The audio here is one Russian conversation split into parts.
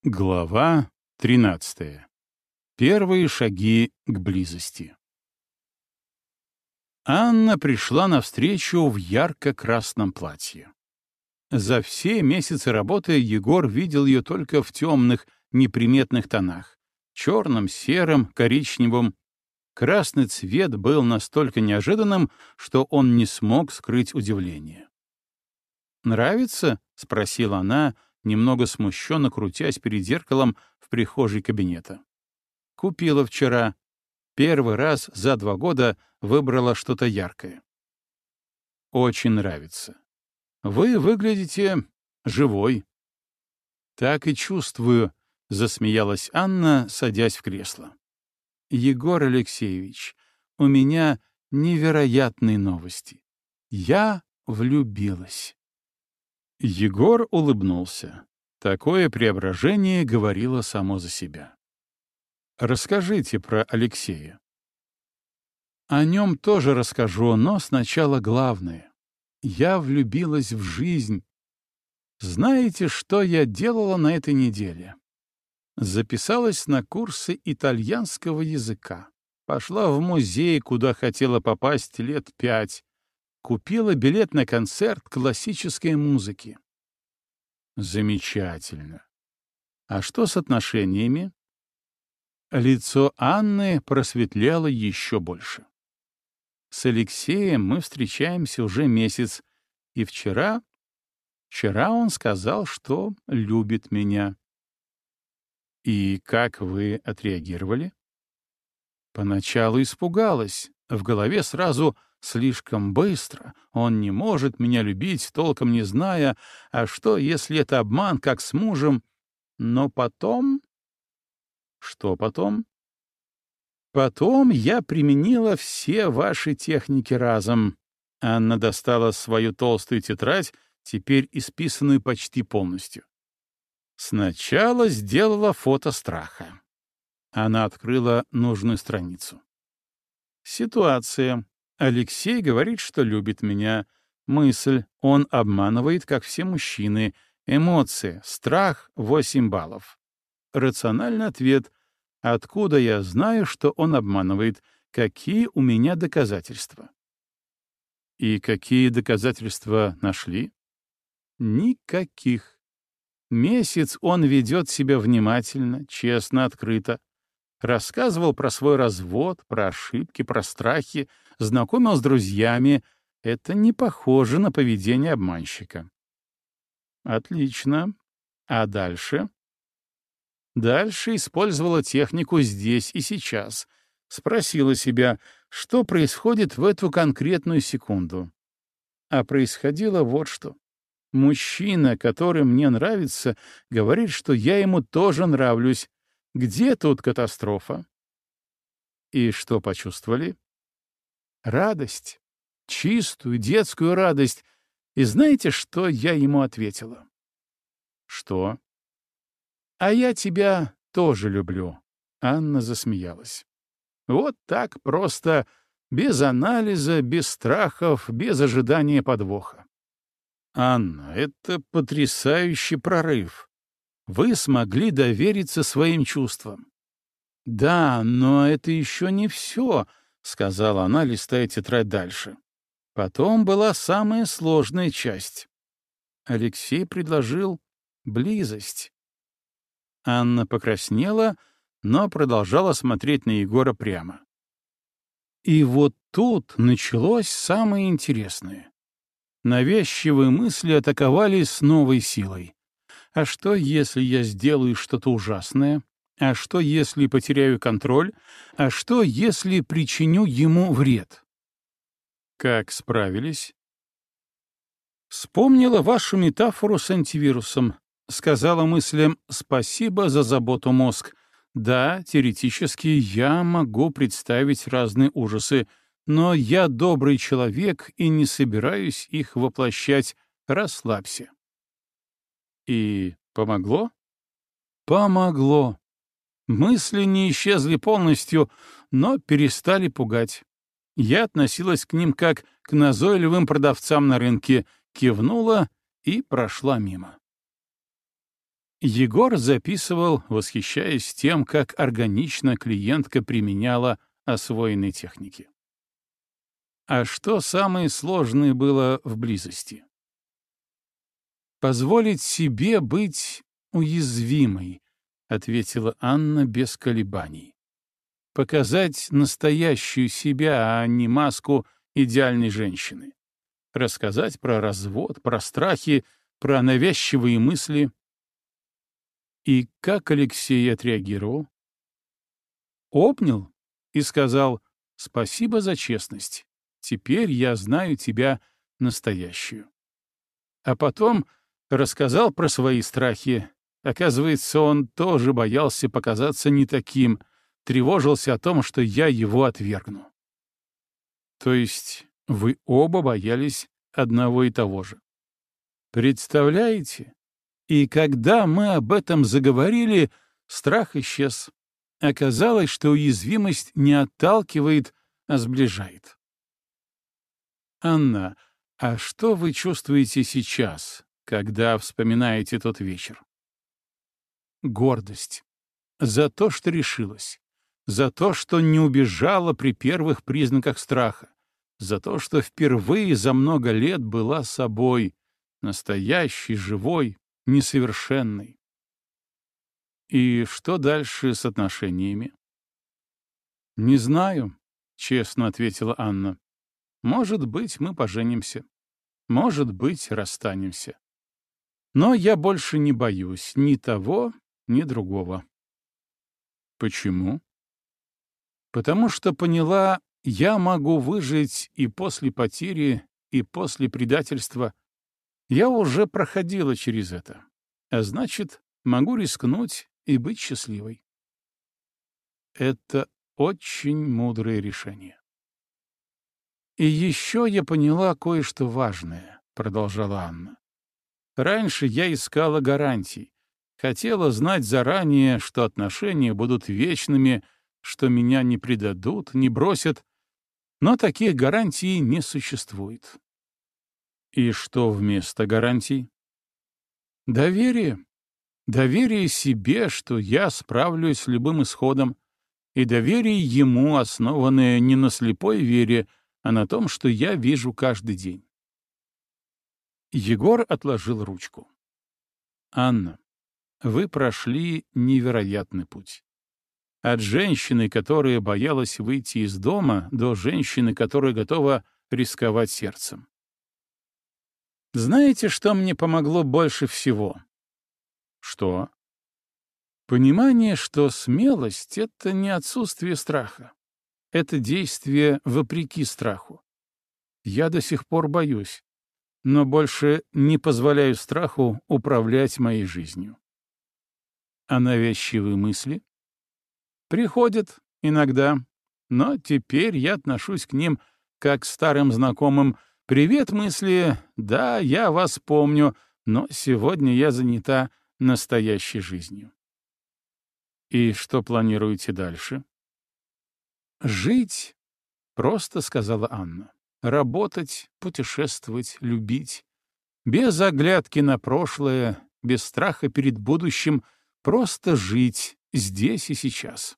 Глава 13. Первые шаги к близости. Анна пришла навстречу в ярко-красном платье. За все месяцы работы Егор видел ее только в темных, неприметных тонах — черном, сером, коричневом. Красный цвет был настолько неожиданным, что он не смог скрыть удивление. «Нравится?» — спросила она, немного смущенно крутясь перед зеркалом в прихожей кабинета. «Купила вчера. Первый раз за 2 года выбрала что-то яркое». «Очень нравится. Вы выглядите живой». «Так и чувствую», — засмеялась Анна, садясь в кресло. «Егор Алексеевич, у меня невероятные новости. Я влюбилась». Егор улыбнулся. Такое преображение говорило само за себя. «Расскажите про Алексея». «О нем тоже расскажу, но сначала главное. Я влюбилась в жизнь. Знаете, что я делала на этой неделе? Записалась на курсы итальянского языка. Пошла в музей, куда хотела попасть лет 5. Купила билет на концерт классической музыки». «Замечательно. А что с отношениями?» Лицо Анны просветлело еще больше. «С Алексеем мы встречаемся уже месяц, и вчера он сказал, что любит меня». «И как вы отреагировали?» «Поначалу испугалась. В голове сразу слишком быстро. Он не может меня любить, толком не зная, а что, если это обман, как с мужем? Но потом...» «Что потом?» «Потом я применила все ваши техники разом». Анна достала свою толстую тетрадь, теперь исписанную почти полностью. Сначала сделала фото страха. Она открыла нужную страницу. Ситуация. Алексей говорит, что любит меня. Мысль. Он обманывает, как все мужчины. Эмоции. Страх — 8 баллов. Рациональный ответ. Откуда я знаю, что он обманывает? Какие у меня доказательства? И какие доказательства нашли? Никаких. Месяц он ведет себя внимательно, честно, открыто. Рассказывал про свой развод, про ошибки, про страхи, знакомил с друзьями. Это не похоже на поведение обманщика. Отлично. А дальше? Дальше использовала технику здесь и сейчас. Спросила себя, что происходит в эту конкретную секунду. А происходило вот что. Мужчина, который мне нравится, говорит, что я ему тоже нравлюсь. Где тут катастрофа? И что почувствовали? Радость. Чистую детскую радость. И знаете, что я ему ответила? Что? «А я тебя тоже люблю», — Анна засмеялась. Вот так просто, без анализа, без страхов, без ожидания подвоха. «Анна, это потрясающий прорыв. Вы смогли довериться своим чувствам». «Да, но это еще не все», — сказала она, листая тетрадь дальше. Потом была самая сложная часть. Алексей предложил близость. Анна покраснела, но продолжала смотреть на Егора прямо. И вот тут началось самое интересное. Навязчивые мысли атаковали с новой силой. А что, если я сделаю что-то ужасное? А что, если потеряю контроль? А что, если причиню ему вред? Как справились? Вспомнила вашу метафору с антивирусом. Сказала мыслям «спасибо за заботу, мозг». Да, теоретически я могу представить разные ужасы, но я добрый человек и не собираюсь их воплощать. Расслабься. И помогло? Помогло. Мысли не исчезли полностью, но перестали пугать. Я относилась к ним как к назойливым продавцам на рынке, кивнула и прошла мимо. Егор записывал, восхищаясь тем, как органично клиентка применяла освоенные техники. А что самое сложное было в близости? «Позволить себе быть уязвимой», — ответила Анна без колебаний. «Показать настоящую себя, а не маску идеальной женщины. Рассказать про развод, про страхи, про навязчивые мысли». И как Алексей отреагировал? Обнял и сказал: «Спасибо за честность. Теперь я знаю тебя настоящую». А потом рассказал про свои страхи. Оказывается, он тоже боялся показаться не таким, тревожился о том, что я его отвергну. То есть вы оба боялись одного и того же. Представляете? И когда мы об этом заговорили, страх исчез. Оказалось, что уязвимость не отталкивает, а сближает. Анна, а что вы чувствуете сейчас, когда вспоминаете тот вечер? Гордость. За то, что решилась. За то, что не убежала при первых признаках страха. За то, что впервые за много лет была собой, настоящей, живой, несовершенной. И что дальше с отношениями? «Не знаю», — честно ответила Анна. «Может быть, мы поженимся. Может быть, расстанемся. Но я больше не боюсь ни того, ни другого». «Почему?» «Потому что поняла, я могу выжить и после потери, и после предательства. Я уже проходила через это. А значит, могу рискнуть и быть счастливой». Это очень мудрое решение. «И еще я поняла кое-что важное», — продолжала Анна. «Раньше я искала гарантий, хотела знать заранее, что отношения будут вечными, что меня не предадут, не бросят, но таких гарантий не существует». И что вместо гарантий? Доверие. Доверие себе, что я справлюсь с любым исходом, и доверие ему, основанное не на слепой вере, а на том, что я вижу каждый день. Егор отложил ручку. «Анна, вы прошли невероятный путь. От женщины, которая боялась выйти из дома, до женщины, которая готова рисковать сердцем. Знаете, что мне помогло больше всего?» «Что?» «Понимание, что смелость — это не отсутствие страха. Это действие вопреки страху. Я до сих пор боюсь, но больше не позволяю страху управлять моей жизнью». А навязчивые мысли? Приходят иногда, но теперь я отношусь к ним как к старым знакомым. «Привет, мысли! Да, я вас помню, но сегодня я занята настоящей жизнью». И что планируете дальше? «Жить», — просто сказала Анна. «Работать, путешествовать, любить. Без оглядки на прошлое, без страха перед будущим, просто жить здесь и сейчас».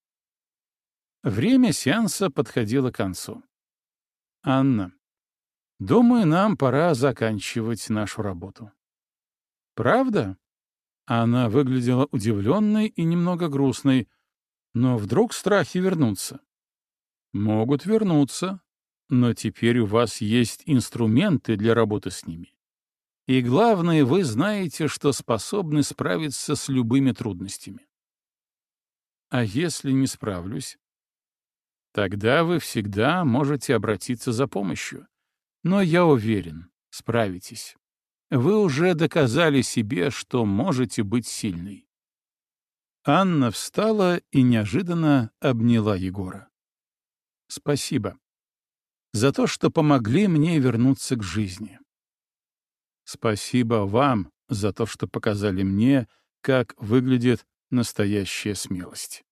Время сеанса подходило к концу. «Анна, думаю, нам пора заканчивать нашу работу». «Правда?» Она выглядела удивленной и немного грустной, но вдруг страхи вернутся. «Могут вернуться, но теперь у вас есть инструменты для работы с ними. И главное, вы знаете, что способны справиться с любыми трудностями. А если не справлюсь? Тогда вы всегда можете обратиться за помощью. Но я уверен, справитесь. Вы уже доказали себе, что можете быть сильной». Анна встала и неожиданно обняла Егора. «Спасибо за то, что помогли мне вернуться к жизни. Спасибо вам за то, что показали мне, как выглядит настоящая смелость».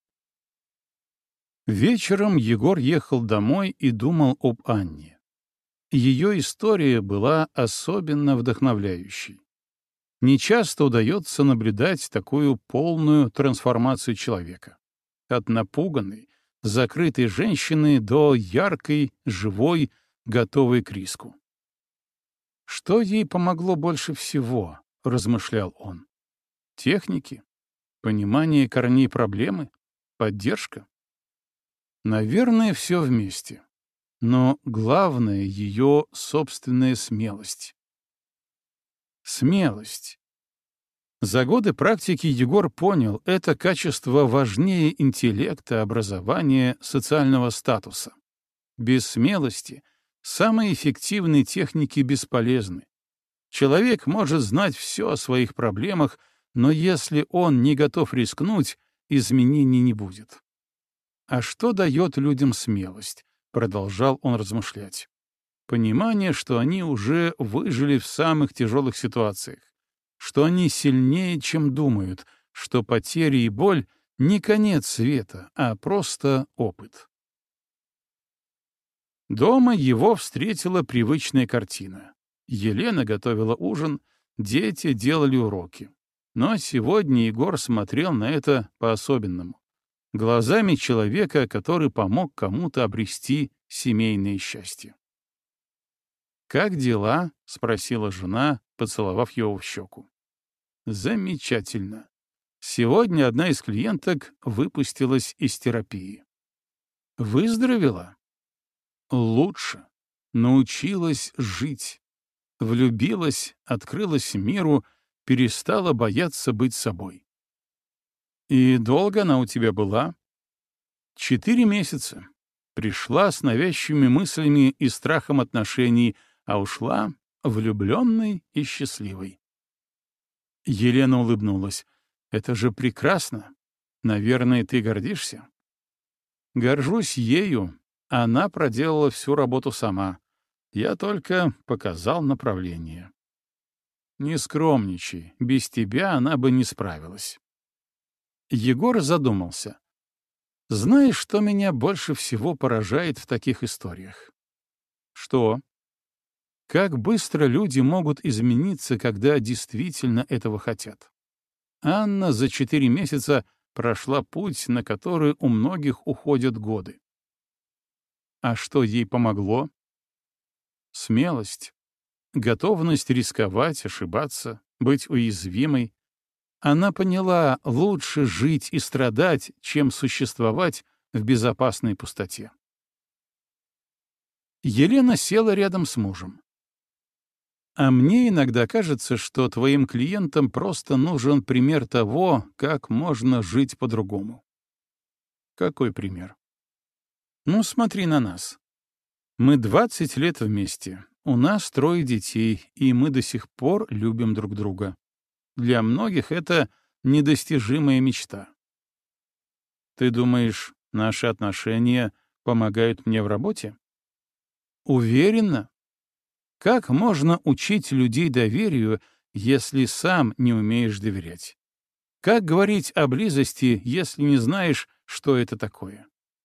Вечером Егор ехал домой и думал об Анне. Ее история была особенно вдохновляющей. Нечасто удается наблюдать такую полную трансформацию человека. От напуганной, закрытой женщины до яркой, живой, готовой к риску. Что ей помогло больше всего, размышлял он. Техники? Понимание корней проблемы? Поддержка? Наверное, все вместе. Но главное — ее собственная смелость. Смелость. За годы практики Егор понял, это качество важнее интеллекта, образования, социального статуса. Без смелости самые эффективные техники бесполезны. Человек может знать все о своих проблемах, но если он не готов рискнуть, изменений не будет. «А что дает людям смелость?» — продолжал он размышлять. Понимание, что они уже выжили в самых тяжелых ситуациях, что они сильнее, чем думают, что потери и боль — не конец света, а просто опыт. Дома его встретила привычная картина. Елена готовила ужин, дети делали уроки. Но сегодня Егор смотрел на это по-особенному. Глазами человека, который помог кому-то обрести семейное счастье. «Как дела?» — спросила жена, поцеловав его в щеку. «Замечательно. Сегодня одна из клиенток выпустилась из терапии. Выздоровела? Лучше. Научилась жить. Влюбилась, открылась миру, перестала бояться быть собой. И долго она у тебя была? 4 месяца. Пришла с навязчивыми мыслями и страхом отношений, а ушла влюбленной и счастливой». Елена улыбнулась. «Это же прекрасно. Наверное, ты гордишься?» «Горжусь ею. Она проделала всю работу сама. Я только показал направление». «Не скромничай. Без тебя она бы не справилась». Егор задумался. «Знаешь, что меня больше всего поражает в таких историях?» «Что?» «Как быстро люди могут измениться, когда действительно этого хотят. Анна за 4 месяца прошла путь, на который у многих уходят годы. А что ей помогло? Смелость, готовность рисковать, ошибаться, быть уязвимой. Она поняла, лучше жить и страдать, чем существовать в безопасной пустоте». Елена села рядом с мужем. «А мне иногда кажется, что твоим клиентам просто нужен пример того, как можно жить по-другому». «Какой пример?» «Ну, смотри на нас. Мы 20 лет вместе, у нас 3 детей, и мы до сих пор любим друг друга. Для многих это недостижимая мечта. Ты думаешь, наши отношения помогают мне в работе?» «Уверена. Как можно учить людей доверию, если сам не умеешь доверять? Как говорить о близости, если не знаешь, что это такое?»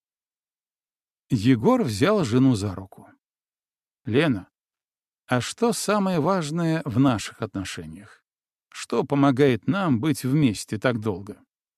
Егор взял жену за руку. «Лена, а что самое важное в наших отношениях? Что помогает нам быть вместе так долго?»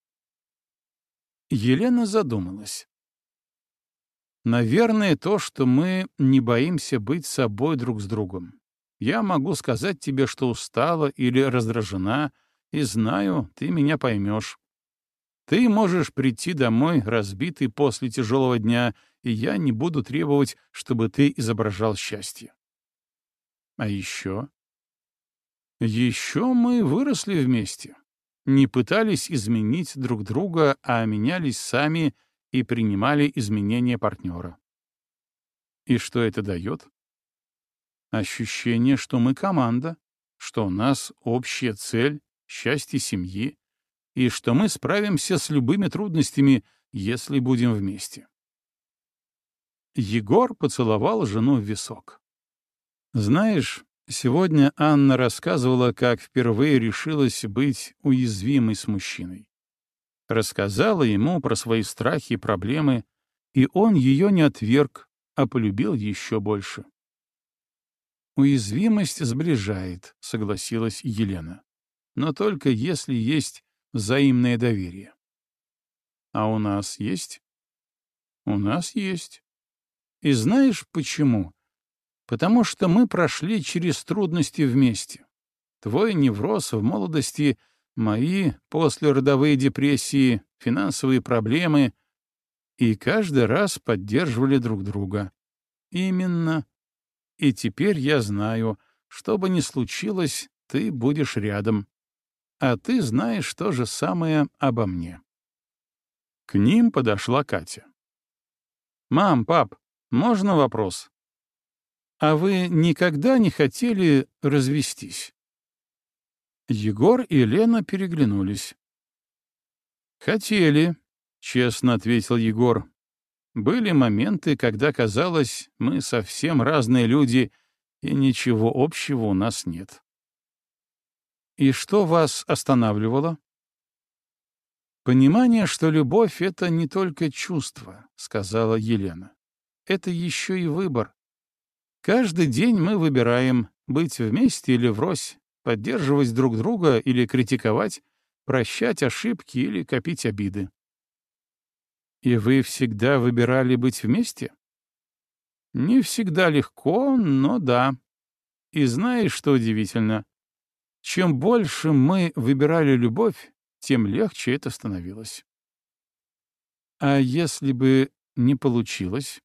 Елена задумалась. «Наверное, то, что мы не боимся быть собой друг с другом. Я могу сказать тебе, что устала или раздражена, и знаю, ты меня поймешь. Ты можешь прийти домой разбитый после тяжелого дня, и я не буду требовать, чтобы ты изображал счастье. А еще? Еще мы выросли вместе, не пытались изменить друг друга, а менялись сами и принимали изменения партнера. И что это дает? Ощущение, что мы команда, что у нас общая цель — счастье семьи, и что мы справимся с любыми трудностями, если будем вместе». Егор поцеловал жену в висок. «Знаешь, сегодня Анна рассказывала, как впервые решилась быть уязвимой с мужчиной. Рассказала ему про свои страхи и проблемы, и он ее не отверг, а полюбил еще больше». «Уязвимость сближает», — согласилась Елена. но только если есть взаимное доверие. А у нас есть? У нас есть. И знаешь почему? Потому что мы прошли через трудности вместе. Твой невроз в молодости, мои послеродовые депрессии, финансовые проблемы. И каждый раз поддерживали друг друга. Именно. И теперь я знаю, что бы ни случилось, ты будешь рядом. А ты знаешь то же самое обо мне. К ним подошла Катя. «Мам, пап, можно вопрос? А вы никогда не хотели развестись?» Егор и Лена переглянулись. «Хотели», — честно ответил Егор. «Были моменты, когда казалось, мы совсем разные люди, и ничего общего у нас нет». «И что вас останавливало?» «Понимание, что любовь — это не только чувство», — сказала Елена. «Это еще и выбор. Каждый день мы выбираем быть вместе или врозь, поддерживать друг друга или критиковать, прощать ошибки или копить обиды». «И вы всегда выбирали быть вместе?» «Не всегда легко, но да. И знаешь, что удивительно? Чем больше мы выбирали любовь, тем легче это становилось». «А если бы не получилось?»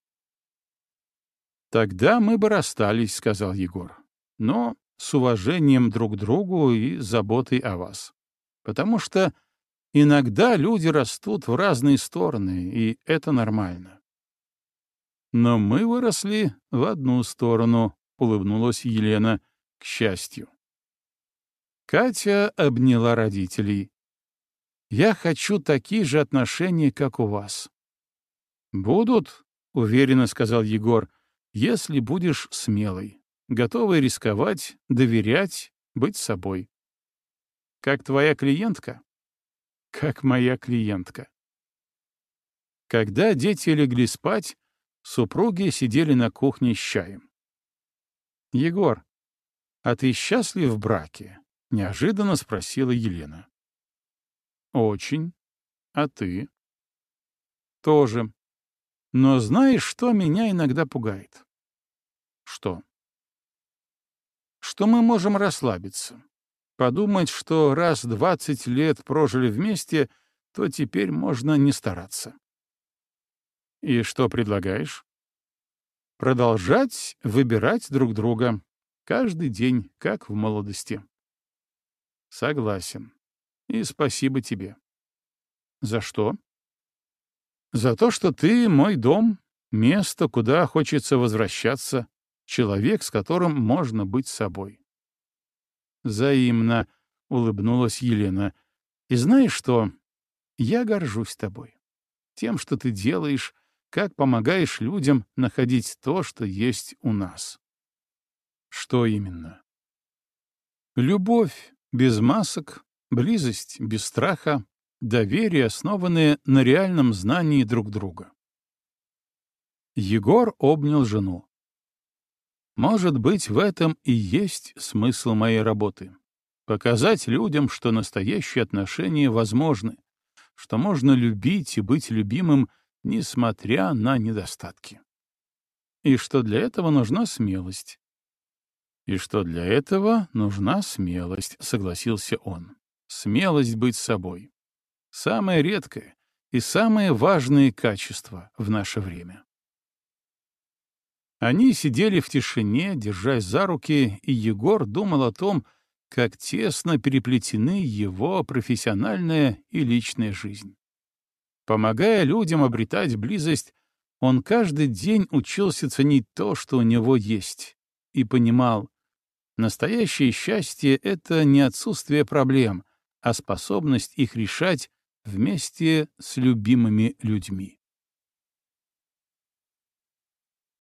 «Тогда мы бы расстались», — сказал Егор. «Но с уважением друг к другу и заботой о вас. Потому что иногда люди растут в разные стороны, и это нормально». «Но мы выросли в одну сторону», — улыбнулась Елена, — «к счастью». Катя обняла родителей. «Я хочу такие же отношения, как у вас». «Будут», — уверенно сказал Егор, — «если будешь смелой, готовой рисковать, доверять, быть собой». «Как твоя клиентка?» «Как моя клиентка». Когда дети легли спать, супруги сидели на кухне с чаем. «Егор, а ты счастлив в браке?» — неожиданно спросила Елена. «Очень. А ты?» «Тоже. Но знаешь, что меня иногда пугает?» «Что?» «Что мы можем расслабиться. Подумать, что раз 20 лет прожили вместе, то теперь можно не стараться». «И что предлагаешь?» «Продолжать выбирать друг друга. Каждый день, как в молодости». «Согласен. И спасибо тебе». «За что?» «За то, что ты мой дом, место, куда хочется возвращаться, человек, с которым можно быть собой». «Взаимно», — улыбнулась Елена. «И знаешь что? Я горжусь тобой. Тем, что ты делаешь, как помогаешь людям находить то, что есть у нас». «Что именно?» «Любовь без масок, близость без страха, доверие, основанное на реальном знании друг друга». Егор обнял жену. «Может быть, в этом и есть смысл моей работы. Показать людям, что настоящие отношения возможны, что можно любить и быть любимым, несмотря на недостатки. И что для этого нужна смелость». «И что для этого нужна смелость», — согласился он. «Смелость быть собой. Самое редкое и самое важное качество в наше время». Они сидели в тишине, держась за руки, и Егор думал о том, как тесно переплетены его профессиональная и личная жизнь. Помогая людям обретать близость, он каждый день учился ценить то, что у него есть, и понимал, настоящее счастье — это не отсутствие проблем, а способность их решать вместе с любимыми людьми.